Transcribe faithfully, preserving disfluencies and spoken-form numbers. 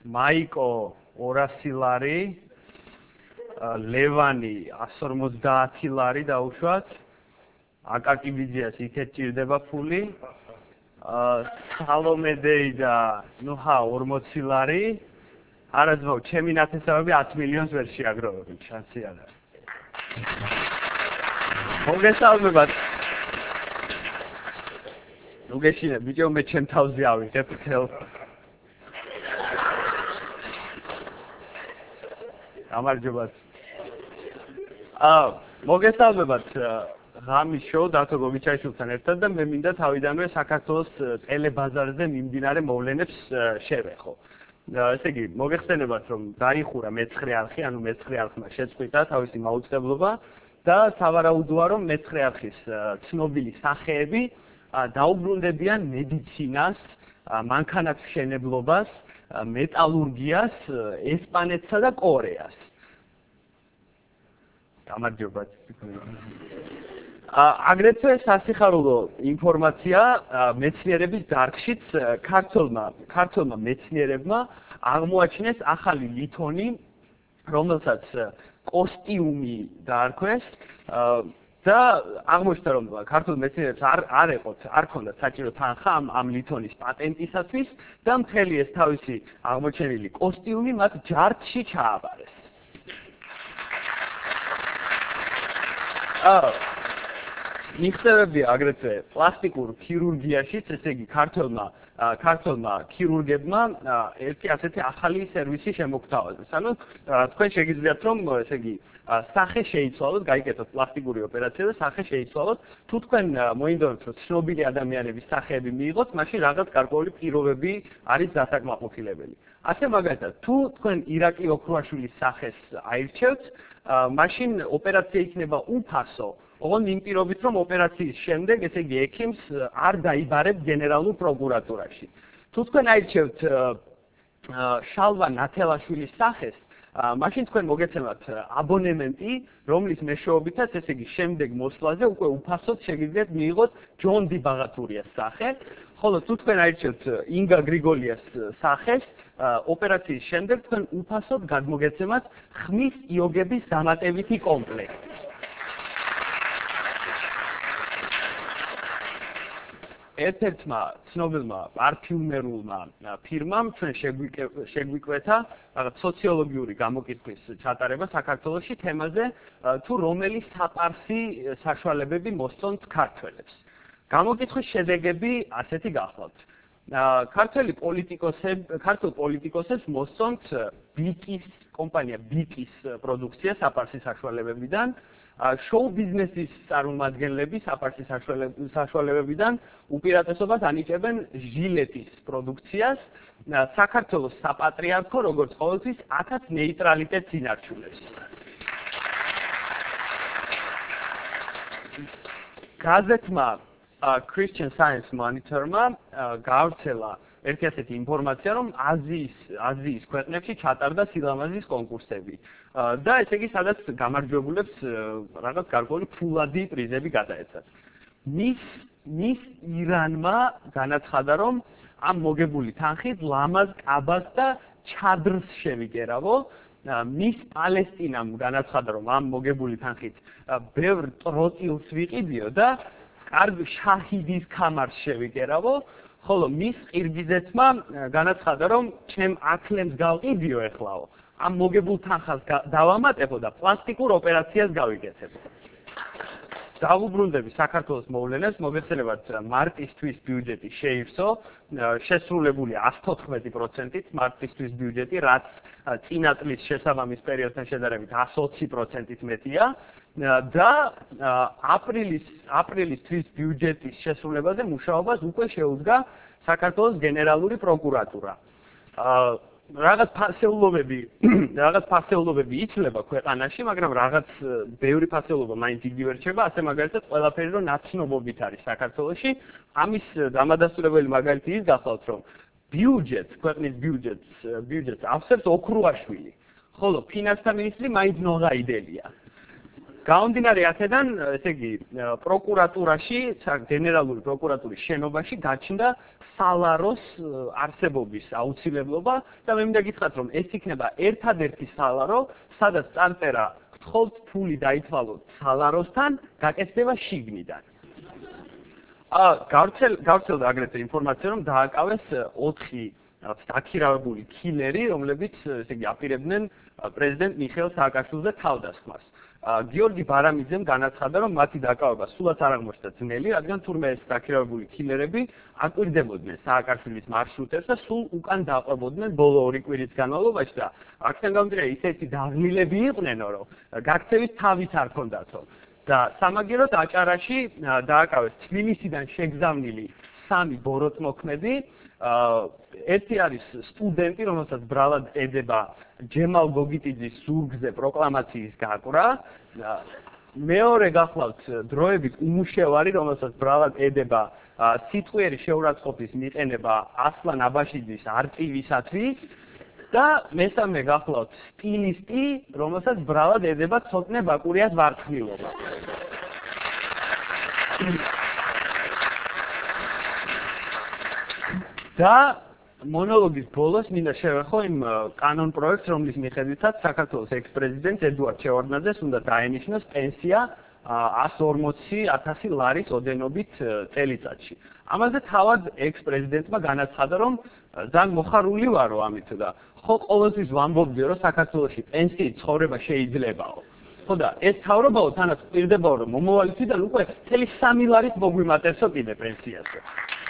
მაიკო ორასი ლარი, ლევანი ასი ორმოცდაათი ლარი დაუშვათ, აკაკი ბიძიას იქეთ ჭირდება ფული, სალომე დეიდა, ნუჰა ორმოცი ლარი, არა ძმაო, ჩემი ნათესავები ათი მილიონს ვერ შეაგროვებთ, შანსი არ არის. მოგესალმებათ. ნუ გეშინე, ბიჭო, მე ჩემ თავზე ავიღებ ხელ. გამარჯობათ. აა, მოგესალმებათ. ღამის შოუ დათო გოგიჩაიშვილთან ერთად და მე მინდა თავიდანვე საქართველოს ტელებაზარზე მიმდინარე მოვლენებს შევეხო. ესე იგი, მოგეხსენებათ, რომ დაიხურა მეცხრე არხი, ანუ მეცხრე არხმა შეწყვიტა თავისი მაუწყებლობა და სავარაუდოა, რომ მეცხრე არხის ცნობილი სახეები დაუბრუნდებიან მედიცინას, მანქანათმშენებლობას, მეტალურგიას, ესპანეთსა და კორეას. გამარჯობათ. აგრეთვე სასიხარულო ინფორმაცია მეცნიერების დარგშიც ქართულმა ქართულმა მეცნიერებმა აღმოაჩინეს ახალი ლითონი, რომელსაც კოსტიუმი დაარქვეს და აღმოჩნდა, რომ ქართულ მეცნიერებს არ არ ეყოთ, არ ქონდათ საჭირო თანხა ამ ამ ლითონის პატენტისათვის და მთელი ეს თავისი აღმოჩენილი კოსტიუმი მათ ჯარდში ჩააბარეს. აა მიღწევები აგრეთვე პლასტიკურ ქირურგიაშიც, ესე იგი ქართველმა ქართველმა ქირურგებმა ერთი ასეთი ახალი სერვისი შემოგთავაზეს. ანუ თქვენ შეგიძლიათ რომ ესე იგი სახე შეიცვალოთ, გაიგეთოთ პლასტიკური ოპერაცია და სახე შეიცვალოთ. თუ თქვენ მოინდომებთ რომ ცნობილი ადამიანების სახეები მიიღოთ, მაშინ რაღაც გარკვეული პირობები არის დასაკმაყოფილებელი. ასე მაგალითად, თუ თქვენ ირაკლი ოქრუაშვილის სახეს აირჩევთ, მაშინ ოპერაცია იქნება უფასო. ოღონდ იმ პირობით, რომ ოპერაციის შემდეგ, ესე იგი, ექიმს არ დაიბარებ გენერალურ პროკურატურაში. თუ თქვენ აირჩევთ შალვა ნათელაშვილის სახეს, მაშინ თქვენ მოგეცემათ აბონემენტი, რომლის მეშვეობითაც, ესე იგი, შემდეგ მოსვლაზე უკვე უფასოდ შეგიძლიათ მიიღოთ ჯონ დი ბაღათურიას სახე, ხოლო თუ თქვენ აირჩევთ ინგა გრიგოლიას სახეს, ოპერაციის შემდეგ თქვენ უფასოდ გადმოგეცემათ ხმის იოგების დამატებითი კომპლექტი. ერთ-ერთმა ცნობილმა პარფიუმერულმა ფირმამ ჩვენ შეგვიკვეთა რაღაც სოციოლოგიური გამოკითხვის ჩატარება საქართველოში თემაზე, თუ რომელი საპარსი საშუალებები მოსწონთ ქართველებს. გამოკითხვის შედეგები ასეთი გახლავთ. ქართველი პოლიტიკოსები, ქართულ პოლიტიკოსებს მოსწონთ ბიკის კომპანია ბიკის პროდუქცია საპარსი საშუალებებიდან, შოუ ბიზნესის წარმომადგენლები საპარსი საშუალებებიდან უპირატესობას ანიჭებენ ჟილეტის პროდუქციას, საქართველოს საპატრიარქო როგორც ყოველთვის აქაც ნეიტრალიტეტს ინარჩუნებს. გაზეთმა Christian Science Monitor-მა გავრცელა ერთი ასეთი ინფორმაცია, რომ აზიის აზიის ქვეყნებში ჩატარდა სილამაზის კონკურსები და ესე იგი, სადაც გამარჯვებულებს რაღაც გარკვეული ფულადი პრიზები გადაეცათ. მის მის ირანმა განაცხადა, რომ ამ მოგებული თანხით ლამაზ კაბას და ჩადრს შევიკერავო. მის პალესტინამ განაცხადა, რომ ამ მოგებული თანხით ბევრ ტროტილს ვიყიდიო და კარგ შაჰიდის ქამარს შევიკერავო. ხოლო მის ყირგიზეთმა განაცხადა, რომ ჩემ ათლემს გავყიდიო ეხლაო, ამ მოგებულ თანხას დავამატებო და პლასტიკურ ოპერაციას გავიკეთებო. დავუბრუნდები საქართველოს მოვლენებს, მოგეხსენებათ მარტისთვის ბიუჯეტი შეივსო, შესრულებული ათი თოთხმეტი პროცენტით მარტისთვის ბიუჯეტი, რაც წინა წლის შესაბამის პერიოდთან შედარებით ათი ოცი პროცენტით მეტია და აპრილის აპრილის თვის ბიუჯეტის შესრულებაზე მუშაობას უკვე შეუდგა საქართველოს გენერალური პროკურატურა. რაღაც ფასეულობები, რაღაც ფასეულობები იცვლება ქვეყანაში, მაგრამ რაღაც ბევრი ფასეულობა მაინც იგივე რჩება, ასე მაგალითად ყველაფერი რომ ნაცნობობით არის საქართველოში. ამის დამადასტურებელი მაგალითი ის გახლავთ, რომ ბიუჯეტს, ქვეყნის ბიუჯეტს, ბიუჯეტს ავსებს ოქრუაშვილი, ხოლო ფინანსთა მინისტრი მაინც ნოღაიდელია. გამომდინარე აქედან, ესე იგი, პროკურატურაში, გენერალური პროკურატურის შენობაში გაჩნდა სალაროს არსებობის აუცილებლობა და მე მინდა გითხრათ, რომ ეს იქნება ერთადერთი სალარო, სადაც წარწერა გთხოვთ ფული დაითვალოთ სალაროსთან, გაკეთდება შიგნიდან. გავრცელდა აგრეთვე ინფორმაცია, რომ დააკავეს ოთხი დაქირავებული კილერი, რომლებიც ესე იგი აპირებდნენ პრეზიდენტ მიხეილ სააკაშვილზე თავდასხმას. გიორგი ბარამიძემ განაცხადა, რომ მათი დაკავება სულაც არ აღმოჩნდა ძნელი, რადგან თურმე ეს დაქირავებული კილერები აკვირდებოდნენ სააკაშვილის მარშრუტებს და სულ უკან დაყვებოდნენ ბოლო ორი კვირის განმავლობაში და აქედან გამომდინარე ისეთი დაღლილები იყვნენ, რომ გაქცევის თავით არ ჰქონდათო. და სამაგიეროდ აჭარაში დააკავეს თბილისიდან შეგზავნილი სამი ბოროტმოქმედი, ერთი არის სტუდენტი, რომელსაც ბრალად ედება ჯემალ გოგიტიძის ზურგზე პროკლამაციის გაკვრა, მეორე გახლავთ დროებით უმუშევარი, რომელსაც ბრალად ედება სიტყვიერი შეურაცხყოფის მიყენება ასლან აბაშიძის არწივისათვის და მესამე გახლავთ სტილისტი, რომელსაც ბრალად ედება ცოტნე ბაკურიას ვარცხნილობა. და მონოლოგის ბოლოს მინდა შევეხო იმ კანონ პროექტს, რომლის მიხედვითაც საქართველოს ექს-პრეზიდენტს ედუარდ შევარდნაძეს უნდა დაენიშნოს პენსია ათს ორმოცი ათასი ლარის ოდენობით წელიწადში. ამაზე თავად ექს-პრეზიდენტმა განაცხადა, რომ ძალიან მოხარული ვარო ამით და ხო ყოველთვის ვამბობდიო, რომ საქართველოში პენსიით ცხოვრება შეიძლებაო. ხო და ეს თავრობაო თანაც პირდებაო, რომ მომავალი თვიდან უკვე მთელი სამი ლარით მოგვიმატებსო კიდე პენსიაზე.